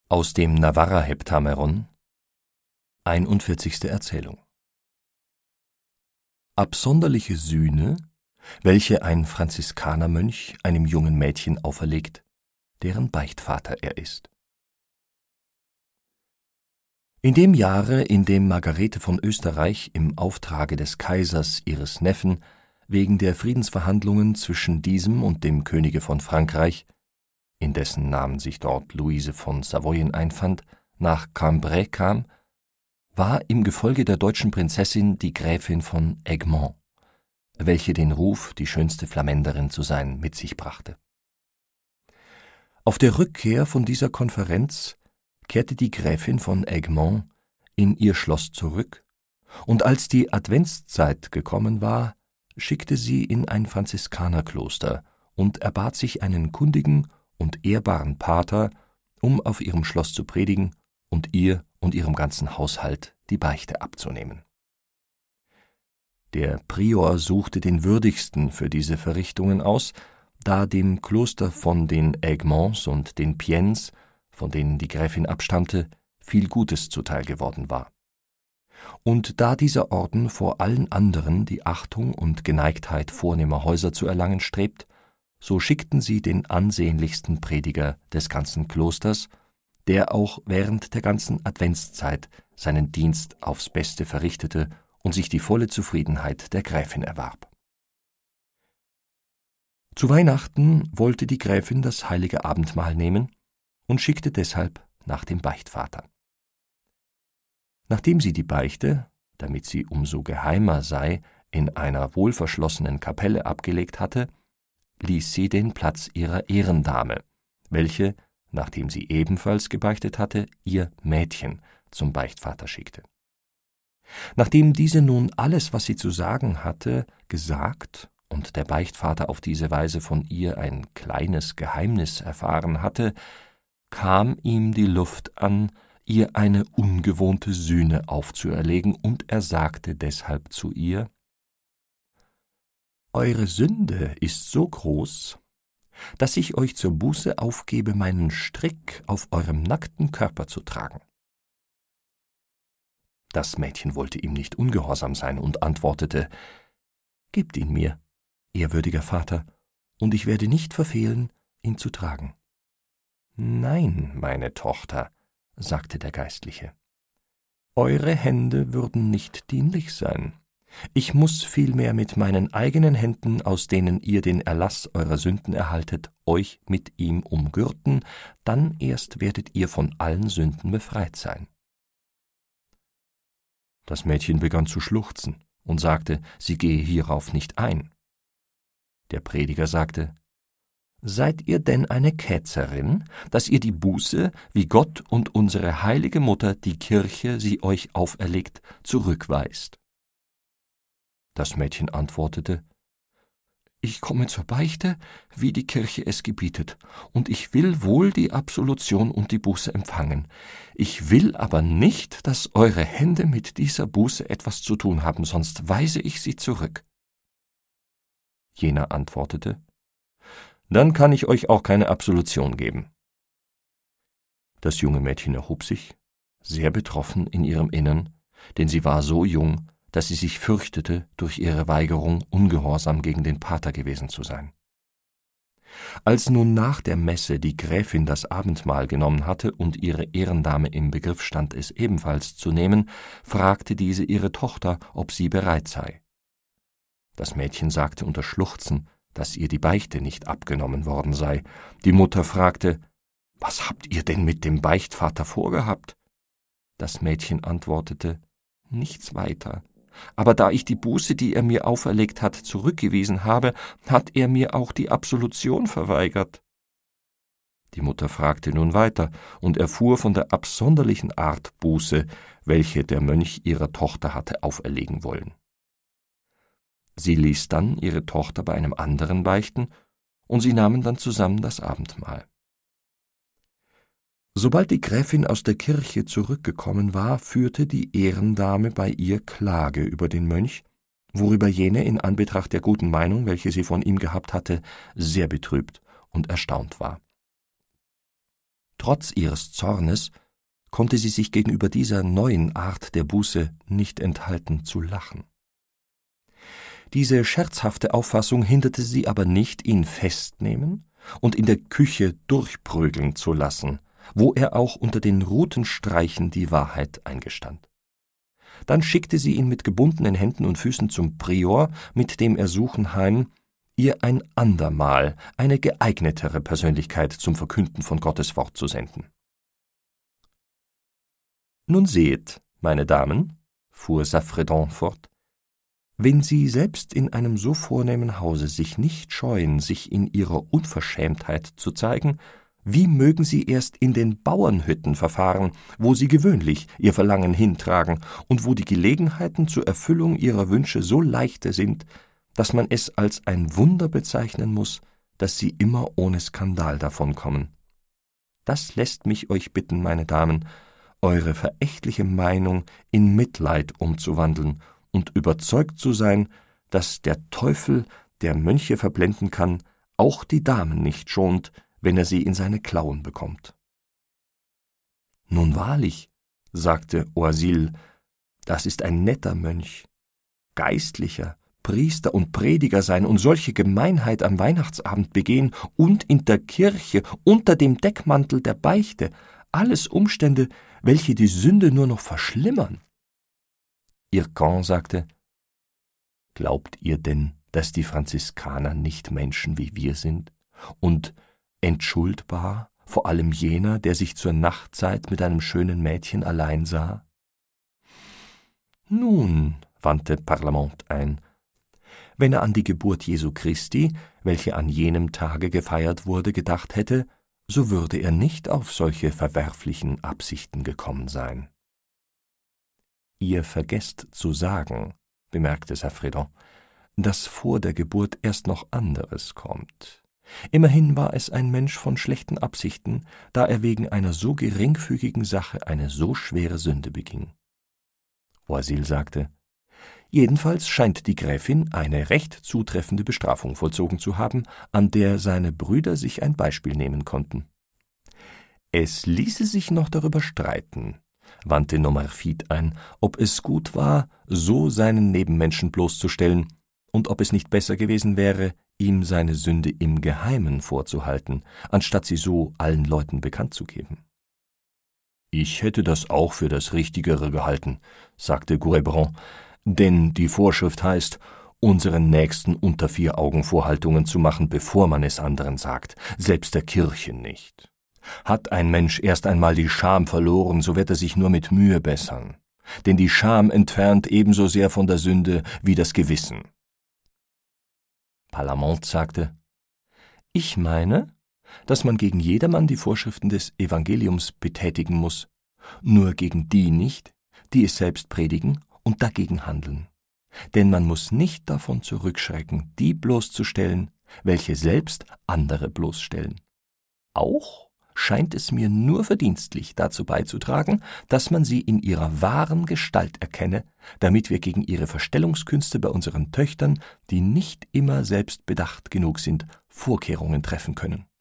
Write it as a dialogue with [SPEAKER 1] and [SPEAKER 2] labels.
[SPEAKER 1] Aus dem Navarra-Heptameron, 41. Erzählung. Absonderliche Sühne, welche ein Franziskanermönch einem jungen Mädchen auferlegt, deren Beichtvater er ist. In dem Jahre, in dem Margarete von Österreich im Auftrage des Kaisers ihres Neffen wegen der Friedensverhandlungen zwischen diesem und dem Könige von Frankreich, in dessen Namen sich dort Luise von Savoyen einfand, nach Cambrai kam, war im Gefolge der deutschen Prinzessin die Gräfin von Egmont, welche den Ruf, die schönste Flamänerin zu sein, mit sich brachte. Auf der Rückkehr von dieser Konferenz kehrte die Gräfin von Egmont in ihr Schloss zurück, und als die Adventszeit gekommen war, schickte sie in ein Franziskanerkloster und erbat sich einen kundigen und ehrbaren Pater, um auf ihrem Schloss zu predigen und ihr und ihrem ganzen Haushalt die Beichte abzunehmen. Der Prior suchte den würdigsten für diese Verrichtungen aus, da dem Kloster von den Egmonts und den Piennes, von denen die Gräfin abstammte, viel Gutes zuteil geworden war. Und da dieser Orden vor allen anderen die Achtung und Geneigtheit vornehmer Häuser zu erlangen strebt, so schickten sie den ansehnlichsten Prediger des ganzen Klosters, der auch während der ganzen Adventszeit seinen Dienst aufs Beste verrichtete und sich die volle Zufriedenheit der Gräfin erwarb. Zu Weihnachten wollte die Gräfin das heilige Abendmahl nehmen und schickte deshalb nach dem Beichtvater. Nachdem sie die Beichte, damit sie umso geheimer sei, in einer wohlverschlossenen Kapelle abgelegt hatte, ließ sie den Platz ihrer Ehrendame, welche, nachdem sie ebenfalls gebeichtet hatte, ihr Mädchen zum Beichtvater schickte. Nachdem diese nun alles, was sie zu sagen hatte, gesagt und der Beichtvater auf diese Weise von ihr ein kleines Geheimnis erfahren hatte, kam ihm die Luft an, ihr eine ungewohnte Sühne aufzuerlegen, und er sagte deshalb zu ihr: »Eure Sünde ist so groß, dass ich euch zur Buße aufgebe, meinen Strick auf eurem nackten Körper zu tragen.« Das Mädchen wollte ihm nicht ungehorsam sein und antwortete: »Gebt ihn mir, ehrwürdiger Vater, und ich werde nicht verfehlen, ihn zu tragen.« »Nein, meine Tochter«, sagte der Geistliche, »eure Hände würden nicht dienlich sein. Ich muß vielmehr mit meinen eigenen Händen, aus denen ihr den Erlass eurer Sünden erhaltet, euch mit ihm umgürten, dann erst werdet ihr von allen Sünden befreit sein.« Das Mädchen begann zu schluchzen und sagte, sie gehe hierauf nicht ein. Der Prediger sagte: »Seid ihr denn eine Ketzerin, dass ihr die Buße, wie Gott und unsere heilige Mutter, die Kirche, sie euch auferlegt, zurückweist?« Das Mädchen antwortete: »Ich komme zur Beichte, wie die Kirche es gebietet, und ich will wohl die Absolution und die Buße empfangen. Ich will aber nicht, dass eure Hände mit dieser Buße etwas zu tun haben, sonst weise ich sie zurück.« Jener antwortete: »Dann kann ich euch auch keine Absolution geben.« Das junge Mädchen erhob sich, sehr betroffen in ihrem Innern, denn sie war so jung, dass sie sich fürchtete, durch ihre Weigerung ungehorsam gegen den Pater gewesen zu sein. Als nun nach der Messe die Gräfin das Abendmahl genommen hatte und ihre Ehrendame im Begriff stand, es ebenfalls zu nehmen, fragte diese ihre Tochter, ob sie bereit sei. Das Mädchen sagte unter Schluchzen, dass ihr die Beichte nicht abgenommen worden sei. Die Mutter fragte: »Was habt ihr denn mit dem Beichtvater vorgehabt?« Das Mädchen antwortete: »Nichts weiter. Aber da ich die Buße, die er mir auferlegt hat, zurückgewiesen habe, hat er mir auch die Absolution verweigert.« Die Mutter fragte nun weiter und erfuhr von der absonderlichen Art Buße, welche der Mönch ihrer Tochter hatte auferlegen wollen. Sie ließ dann ihre Tochter bei einem anderen beichten, und sie nahmen dann zusammen das Abendmahl. Sobald die Gräfin aus der Kirche zurückgekommen war, führte die Ehrendame bei ihr Klage über den Mönch, worüber jene in Anbetracht der guten Meinung, welche sie von ihm gehabt hatte, sehr betrübt und erstaunt war. trotz ihres Zornes konnte sie sich gegenüber dieser neuen Art der Buße nicht enthalten zu lachen. Diese scherzhafte Auffassung hinderte sie aber nicht, ihn festnehmen und in der Küche durchprügeln zu lassen, wo er auch unter den Rutenstreichen die Wahrheit eingestand. Dann schickte sie ihn mit gebundenen Händen und Füßen zum Prior, mit dem Ersuchen ihr ein andermal eine geeignetere Persönlichkeit zum Verkünden von Gottes Wort zu senden. »Nun seht, meine Damen«, fuhr Saffredant fort, »wenn Sie selbst in einem so vornehmen Hause sich nicht scheuen, sich in Ihrer Unverschämtheit zu zeigen, wie mögen Sie erst in den Bauernhütten verfahren, wo Sie gewöhnlich Ihr Verlangen hintragen und wo die Gelegenheiten zur Erfüllung Ihrer Wünsche so leichte sind, dass man es als ein Wunder bezeichnen muß, dass Sie immer ohne Skandal davonkommen. Das lässt mich euch bitten, meine Damen, eure verächtliche Meinung in Mitleid umzuwandeln und überzeugt zu sein, dass der Teufel, der Mönche verblenden kann, auch die Damen nicht schont, wenn er sie in seine Klauen bekommt.« »Nun wahrlich«, sagte Oisille, »das ist ein netter Mönch, Geistlicher, Priester und Prediger sein und solche Gemeinheit am Weihnachtsabend begehen und in der Kirche unter dem Deckmantel der Beichte, alles Umstände, welche die Sünde nur noch verschlimmern.« Hircan sagte, »Glaubt ihr denn, dass die Franziskaner nicht Menschen wie wir sind und entschuldbar, vor allem jener, der sich zur Nachtzeit mit einem schönen Mädchen allein sah?« »Nun«, wandte Parlamente ein, »wenn er an die Geburt Jesu Christi, welche an jenem Tage gefeiert wurde, gedacht hätte, so würde er nicht auf solche verwerflichen Absichten gekommen sein.« »Ihr vergesst zu sagen«, bemerkte Saffredant, »dass vor der Geburt erst noch anderes kommt. Immerhin war es ein Mensch von schlechten Absichten, da er wegen einer so geringfügigen Sache eine so schwere Sünde beging.« Oisille sagte, »Jedenfalls scheint die Gräfin eine recht zutreffende Bestrafung vollzogen zu haben, an der seine Brüder sich ein Beispiel nehmen konnten.« »Es ließe sich noch darüber streiten«, wandte Nomerfide ein, »ob es gut war, so seinen Nebenmenschen bloßzustellen, und ob es nicht besser gewesen wäre, ihm seine Sünde im Geheimen vorzuhalten, anstatt sie so allen Leuten bekannt zu geben.« »Ich hätte das auch für das Richtigere gehalten«, sagte Gourebrand, »denn die Vorschrift heißt, unseren Nächsten unter 4 Augen Vorhaltungen zu machen, bevor man es anderen sagt, selbst der Kirche nicht. Hat ein Mensch erst einmal die Scham verloren, so wird er sich nur mit Mühe bessern, denn die Scham entfernt ebenso sehr von der Sünde wie das Gewissen.« Parlamente sagte, »Ich meine, dass man gegen jedermann die Vorschriften des Evangeliums betätigen muß, nur gegen die nicht, die es selbst predigen und dagegen handeln. Denn man muß nicht davon zurückschrecken, die bloßzustellen, welche selbst andere bloßstellen. Auch scheint es mir nur verdienstlich dazu beizutragen, dass man sie in ihrer wahren Gestalt erkenne, damit wir gegen ihre Verstellungskünste bei unseren Töchtern, die nicht immer selbst bedacht genug sind, Vorkehrungen treffen können.«